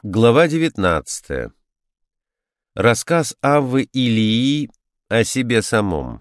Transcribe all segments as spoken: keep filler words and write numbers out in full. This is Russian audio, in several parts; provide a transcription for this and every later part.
Глава девятнадцатая. Рассказ Аввы Илии о себе самом.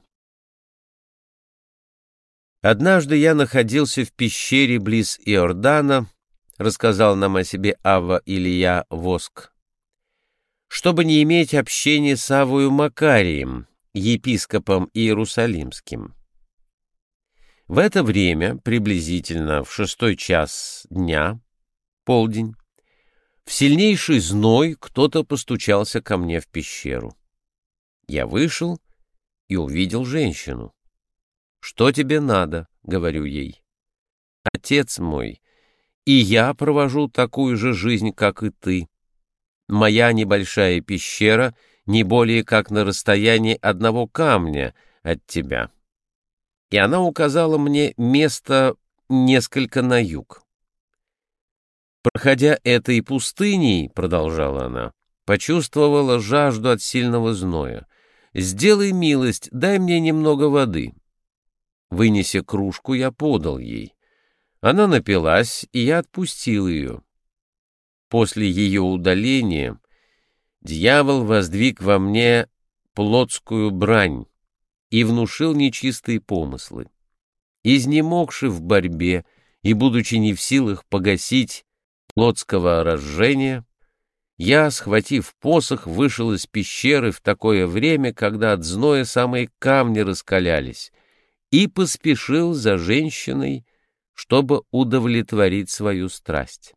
Однажды я находился в пещере близ Иордана, рассказал нам о себе Авва Илия Воск, чтобы не иметь общения с Аввою Макарием, епископом Иерусалимским. В это время, приблизительно в шестой час дня, полдень, в сильнейший зной кто-то постучался ко мне в пещеру. Я вышел и увидел женщину. «Что тебе надо?» — говорю ей. «Отец мой, и я провожу такую же жизнь, как и ты. Моя небольшая пещера не более как на расстоянии одного камня от тебя». И она указала мне место несколько на юг. «Проходя этой пустыней, — продолжала она, — почувствовала жажду от сильного зноя. Сделай милость, дай мне немного воды». Вынеся кружку, я подал ей. Она напилась, и я отпустил ее. После ее удаления дьявол воздвиг во мне плотскую брань и внушил нечистые помыслы. Изнемогши в борьбе и будучи не в силах погасить плотского разжения, я, схватив посох, вышел из пещеры в такое время, когда от зноя самые камни раскалялись, и поспешил за женщиной, чтобы удовлетворить свою страсть.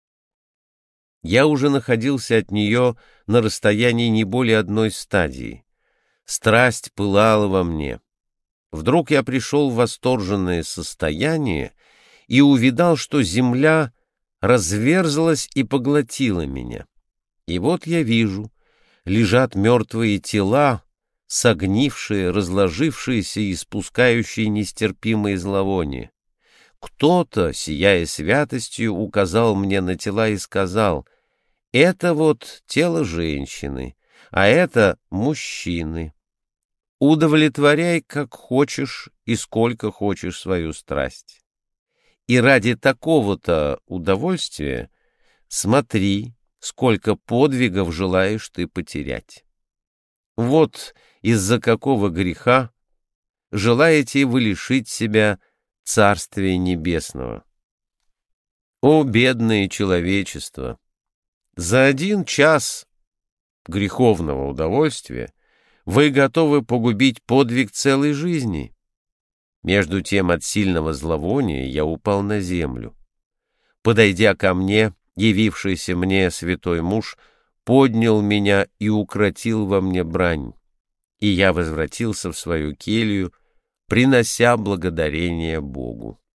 Я уже находился от нее на расстоянии не более одной стадии. Страсть пылала во мне. Вдруг я пришел в восторженное состояние и увидал, что земля разверзлась и поглотила меня. И вот я вижу, лежат мертвые тела, согнившие, разложившиеся и испускающие нестерпимые зловония. Кто-то, сияя святостью, указал мне на тела и сказал: «Это вот тело женщины, а это мужчины. Удовлетворяй, как хочешь и сколько хочешь свою страсть. И ради такого-то удовольствия смотри, сколько подвигов желаешь ты потерять. Вот из-за какого греха желаете вы лишить себя Царствия Небесного. О, бедное человечество! За один час греховного удовольствия вы готовы погубить подвиг целой жизни». Между тем от сильного зловония я упал на землю. Подойдя ко мне, явившийся мне святой муж поднял меня и укротил во мне брань, и я возвратился в свою келью, принося благодарение Богу.